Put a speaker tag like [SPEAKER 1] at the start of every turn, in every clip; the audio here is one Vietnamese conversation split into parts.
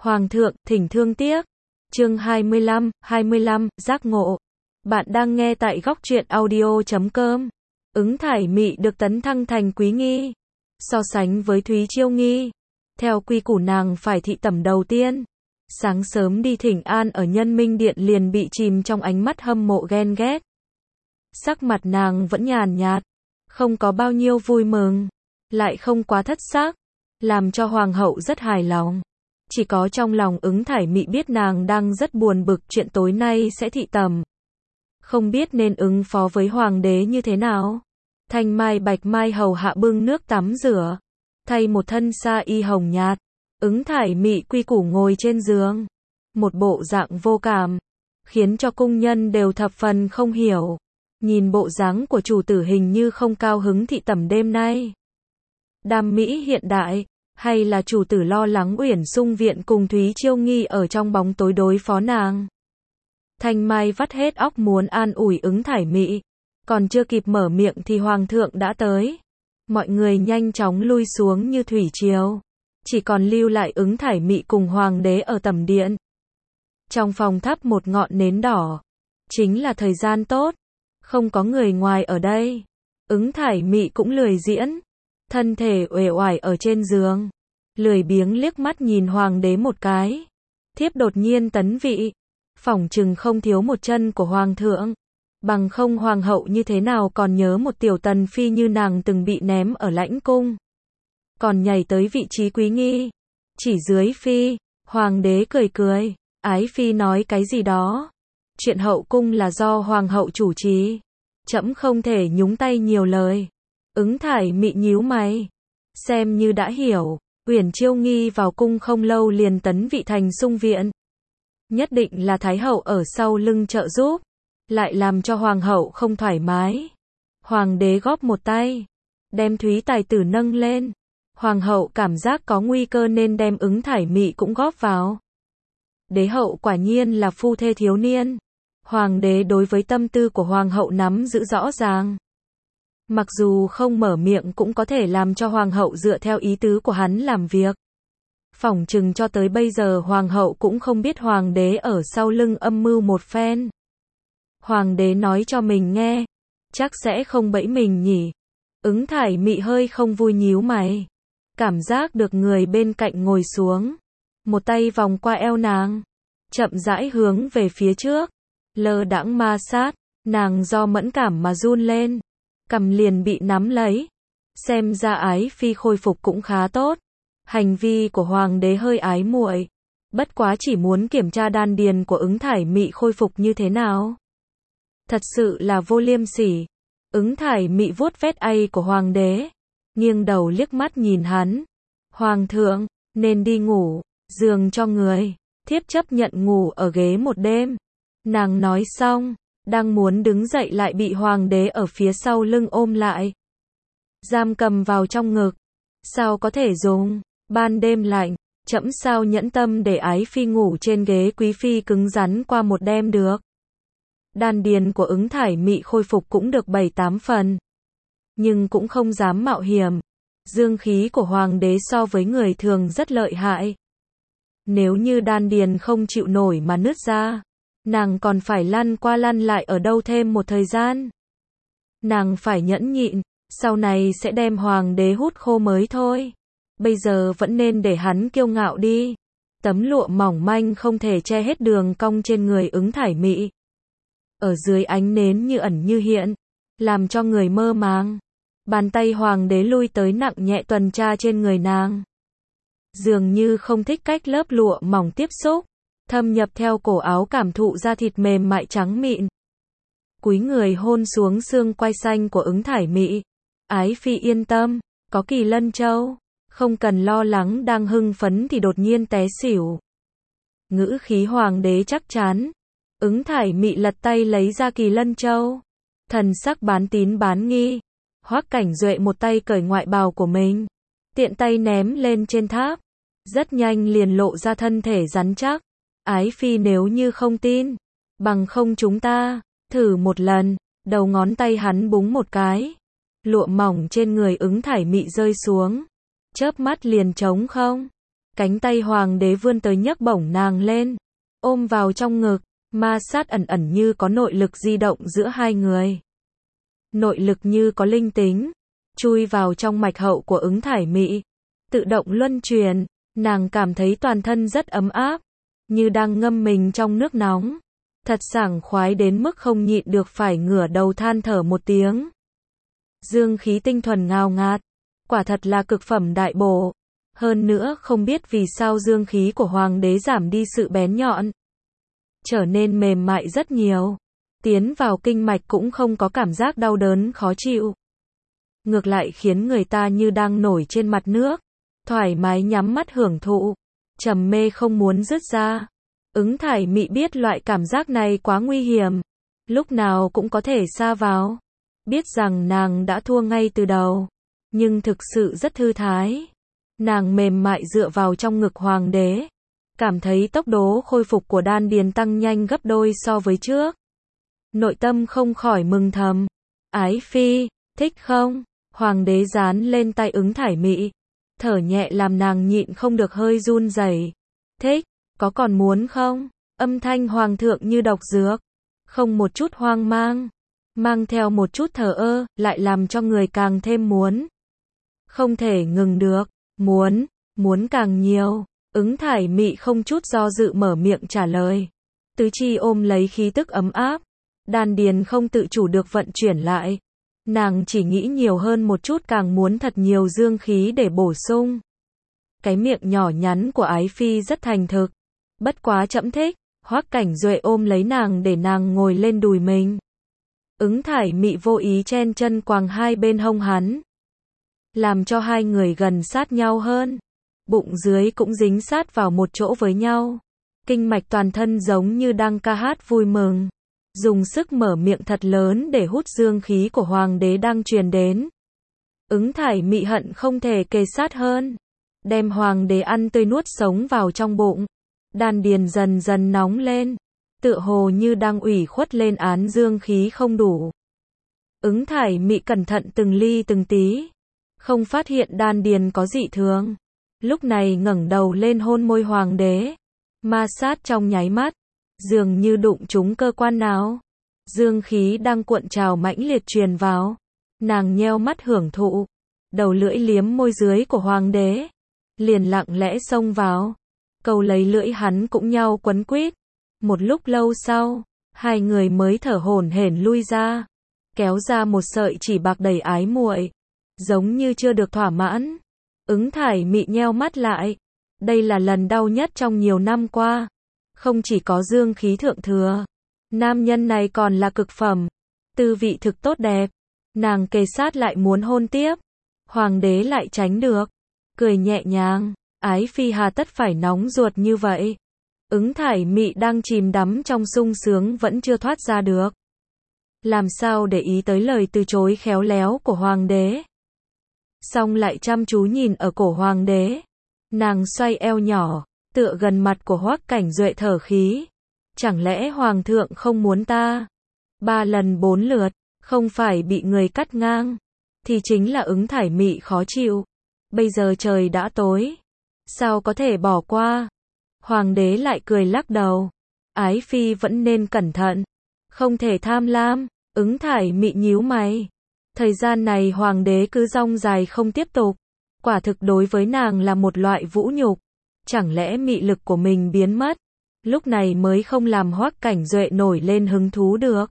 [SPEAKER 1] Hoàng thượng, thỉnh thương tiếc. Chương 25, giác ngộ. Bạn đang nghe tại góc truyện audio.com. Ứng Thải Mị được tấn thăng thành quý nghi. So sánh với Thúy Chiêu nghi, theo quy củ nàng phải thị tẩm đầu tiên. Sáng sớm đi thỉnh an ở Nhân Minh Điện liền bị chìm trong ánh mắt hâm mộ ghen ghét. Sắc mặt nàng vẫn nhàn nhạt, không có bao nhiêu vui mừng, lại không quá thất sắc, làm cho hoàng hậu rất hài lòng. Chỉ có trong lòng Ứng Thải Mị biết nàng đang rất buồn bực chuyện tối nay sẽ thị tẩm. Không biết nên ứng phó với hoàng đế như thế nào. Thanh Mai Bạch Mai hầu hạ bưng nước tắm rửa, thay một thân sa y hồng nhạt. Ứng Thải Mị quy củ ngồi trên giường, một bộ dạng vô cảm, khiến cho cung nhân đều thập phần không hiểu. Nhìn bộ dáng của chủ tử hình như không cao hứng thị tẩm đêm nay. Đam mỹ hiện đại, hay là chủ tử lo lắng Uyển Sung Viện cùng Thúy Chiêu nghi ở trong bóng tối đối phó nàng. Thanh Mai vắt hết óc muốn an ủi Ứng Thải Mị, còn chưa kịp mở miệng thì hoàng thượng đã tới. Mọi người nhanh chóng lui xuống như thủy triều, chỉ còn lưu lại Ứng Thải Mị cùng hoàng đế ở tẩm điện. Trong phòng thắp một ngọn nến đỏ, chính là thời gian tốt, không có người ngoài ở đây. Ứng Thải Mị cũng lười diễn, thân thể uể oải ở trên giường, lười biếng liếc mắt nhìn hoàng đế một cái. Thiếp đột nhiên tấn vị, phỏng chừng không thiếu một chân của hoàng thượng, bằng không hoàng hậu như thế nào còn nhớ một tiểu tần phi như nàng từng bị ném ở lãnh cung, còn nhảy tới vị trí quý nghi. Chỉ dưới phi, hoàng đế cười cười, ái phi nói cái gì đó. Chuyện hậu cung là do hoàng hậu chủ trì, trẫm không thể nhúng tay nhiều lời. Ứng Thải Mị nhíu mày, xem như đã hiểu. Uyển Chiêu nghi vào cung không lâu liền tấn vị thành Sung Viện, nhất định là thái hậu ở sau lưng trợ giúp, lại làm cho hoàng hậu không thoải mái. Hoàng đế góp một tay, đem Thúy tài tử nâng lên. Hoàng hậu cảm giác có nguy cơ nên đem Ứng Thải Mị cũng góp vào. Đế hậu quả nhiên là phu thê thiếu niên. Hoàng đế đối với tâm tư của hoàng hậu nắm giữ rõ ràng. Mặc dù không mở miệng cũng có thể làm cho hoàng hậu dựa theo ý tứ của hắn làm việc. Phỏng chừng cho tới bây giờ hoàng hậu cũng không biết hoàng đế ở sau lưng âm mưu một phen. Hoàng đế nói cho mình nghe, chắc sẽ không bẫy mình nhỉ. Ứng Thải Mị hơi không vui nhíu mày, cảm giác được người bên cạnh ngồi xuống, một tay vòng qua eo nàng, chậm rãi hướng về phía trước, lơ đãng ma sát. Nàng do mẫn cảm mà run lên, cằm liền bị nắm lấy. Xem ra ái phi khôi phục cũng khá tốt. Hành vi của hoàng đế hơi ái muội, bất quá chỉ muốn kiểm tra đan điền của Ứng Thải Mị khôi phục như thế nào. Thật sự là vô liêm sỉ. Ứng Thải Mị vuốt vét ây của hoàng đế, nghiêng đầu liếc mắt nhìn hắn. Hoàng thượng, nên đi ngủ, giường cho người, thiếp chấp nhận ngủ ở ghế một đêm. Nàng nói xong, đang muốn đứng dậy lại bị hoàng đế ở phía sau lưng ôm lại, giam cầm vào trong ngực. Sao có thể dùng, ban đêm lạnh, trẫm sao nhẫn tâm để ái phi ngủ trên ghế quý phi cứng rắn qua một đêm được. Đan điền của Ứng Thải Mị khôi phục cũng được 7-8 phần, nhưng cũng không dám mạo hiểm. Dương khí của hoàng đế so với người thường rất lợi hại. Nếu như đan điền không chịu nổi mà nứt ra, nàng còn phải lăn qua lăn lại ở đâu thêm một thời gian. Nàng phải nhẫn nhịn, sau này sẽ đem hoàng đế hút khô mới thôi. Bây giờ vẫn nên để hắn kiêu ngạo đi. Tấm lụa mỏng manh không thể che hết đường cong trên người Ứng Thải Mị. Ở dưới ánh nến như ẩn như hiện, làm cho người mơ màng. Bàn tay hoàng đế lui tới nặng nhẹ tuần tra trên người nàng, dường như không thích cách lớp lụa mỏng tiếp xúc, thâm nhập theo cổ áo cảm thụ da thịt mềm mại trắng mịn. Cúi người hôn xuống xương quai xanh của Ứng Thải Mị. Ái phi yên tâm, có Kỳ Lân Châu, không cần lo lắng. Đang hưng phấn thì đột nhiên té xỉu. Ngữ khí hoàng đế chắc chắn. Ứng Thải Mị lật tay lấy ra Kỳ Lân Châu, thần sắc bán tín bán nghi. Hoắc Cảnh Duệ một tay cởi ngoại bào của mình, tiện tay ném lên trên tháp, rất nhanh liền lộ ra thân thể rắn chắc. Ái phi nếu như không tin, bằng không chúng ta thử một lần. Đầu ngón tay hắn búng một cái, lụa mỏng trên người Ứng Thải Mị rơi xuống, chớp mắt liền trống không. Cánh tay hoàng đế vươn tới nhấc bổng nàng lên, ôm vào trong ngực, ma sát ẩn ẩn như có nội lực di động giữa hai người. Nội lực như có linh tính, chui vào trong mạch hậu của Ứng Thải Mị, tự động luân truyền, nàng cảm thấy toàn thân rất ấm áp, như đang ngâm mình trong nước nóng. Thật sảng khoái đến mức không nhịn được phải ngửa đầu than thở một tiếng. Dương khí tinh thuần ngào ngạt, quả thật là cực phẩm đại bổ. Hơn nữa không biết vì sao dương khí của hoàng đế giảm đi sự bén nhọn, trở nên mềm mại rất nhiều. Tiến vào kinh mạch cũng không có cảm giác đau đớn khó chịu. Ngược lại khiến người ta như đang nổi trên mặt nước, thoải mái nhắm mắt hưởng thụ, trầm mê không muốn dứt ra. Ứng Thải Mị biết loại cảm giác này quá nguy hiểm, lúc nào cũng có thể sa vào. Biết rằng nàng đã thua ngay từ đầu, nhưng thực sự rất thư thái. Nàng mềm mại dựa vào trong ngực hoàng đế, cảm thấy tốc độ khôi phục của đan điền tăng nhanh gấp đôi so với trước. Nội tâm không khỏi mừng thầm. Ái phi, thích không? Hoàng đế dán lên tay Ứng Thải Mị, thở nhẹ làm nàng nhịn không được hơi run rẩy. Thích, có còn muốn không? Âm thanh hoàng thượng như độc dược, không một chút hoang mang, mang theo một chút thờ ơ, lại làm cho người càng thêm muốn. Không thể ngừng được, muốn càng nhiều. Ứng Thải Mị không chút do dự mở miệng trả lời. Tứ chi ôm lấy khí tức ấm áp, đan điền không tự chủ được vận chuyển lại. Nàng chỉ nghĩ nhiều hơn một chút, càng muốn thật nhiều dương khí để bổ sung. Cái miệng nhỏ nhắn của ái phi rất thành thực. Bất quá trẫm thích. Hoắc Cảnh Duệ ôm lấy nàng để nàng ngồi lên đùi mình. Ứng Thải Mị vô ý chen chân quàng hai bên hông hắn, làm cho hai người gần sát nhau hơn. Bụng dưới cũng dính sát vào một chỗ với nhau. Kinh mạch toàn thân giống như đang ca hát vui mừng. Dùng sức mở miệng thật lớn để hút dương khí của hoàng đế đang truyền đến. Ứng Thải Mị hận không thể kề sát hơn, đem hoàng đế ăn tươi nuốt sống vào trong bụng. Đan điền dần dần nóng lên, tựa hồ như đang ủy khuất lên án dương khí không đủ. Ứng Thải Mị cẩn thận từng ly từng tí, không phát hiện đan điền có dị thường. Lúc này ngẩng đầu lên hôn môi hoàng đế, ma sát trong nháy mắt, dường như đụng trúng cơ quan nào. Dương khí đang cuộn trào mãnh liệt truyền vào. Nàng nheo mắt hưởng thụ, đầu lưỡi liếm môi dưới của hoàng đế, liền lặng lẽ xông vào, câu lấy lưỡi hắn cũng nhau quấn quýt. Một lúc lâu sau, hai người mới thở hổn hển lui ra, kéo ra một sợi chỉ bạc đầy ái muội, giống như chưa được thỏa mãn. Ứng Thải Mị nheo mắt lại. Đây là lần đau nhất trong nhiều năm qua. Không chỉ có dương khí thượng thừa, nam nhân này còn là cực phẩm, tư vị thực tốt đẹp. Nàng kề sát lại muốn hôn tiếp, hoàng đế lại tránh được, cười nhẹ nhàng. Ái phi hà tất phải nóng ruột như vậy. Ứng Thải Mị đang chìm đắm trong sung sướng vẫn chưa thoát ra được. Làm sao để ý tới lời từ chối khéo léo của hoàng đế. Xong lại chăm chú nhìn ở cổ hoàng đế. Nàng xoay eo nhỏ, tựa gần mặt của Hoắc Cảnh Duệ thở khí. Chẳng lẽ hoàng thượng không muốn ta 3 lần 4 lượt, không phải bị người cắt ngang, thì chính là Ứng Thải Mị khó chịu. Bây giờ trời đã tối, sao có thể bỏ qua. Hoàng đế lại cười lắc đầu. Ái phi vẫn nên cẩn thận, không thể tham lam. Ứng Thải Mị nhíu mày. Thời gian này hoàng đế cứ rong dài không tiếp tục, quả thực đối với nàng là một loại vũ nhục. Chẳng lẽ mị lực của mình biến mất, lúc này mới không làm Hoắc Cảnh Duệ nổi lên hứng thú được.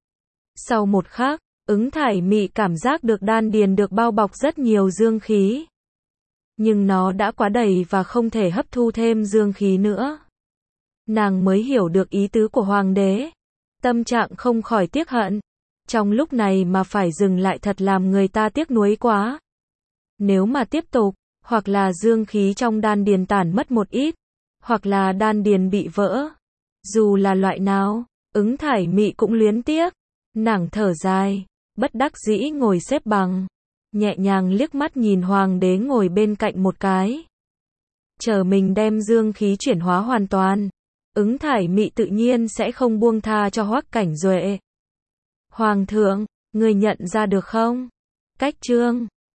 [SPEAKER 1] Sau một khắc, Ứng Thải Mị cảm giác được đan điền được bao bọc rất nhiều dương khí. Nhưng nó đã quá đầy và không thể hấp thu thêm dương khí nữa. Nàng mới hiểu được ý tứ của hoàng đế. Tâm trạng không khỏi tiếc hận. Trong lúc này mà phải dừng lại thật làm người ta tiếc nuối quá. Nếu mà tiếp tục, hoặc là dương khí trong đan điền tản mất một ít, hoặc là đan điền bị vỡ. Dù là loại nào, Ứng Thải Mị cũng luyến tiếc. Nàng thở dài, bất đắc dĩ ngồi xếp bằng, nhẹ nhàng liếc mắt nhìn hoàng đế ngồi bên cạnh một cái. Chờ mình đem dương khí chuyển hóa hoàn toàn, Ứng Thải Mị tự nhiên sẽ không buông tha cho Hoắc Cảnh Duệ. Hoàng thượng, người nhận ra được không? Cách chương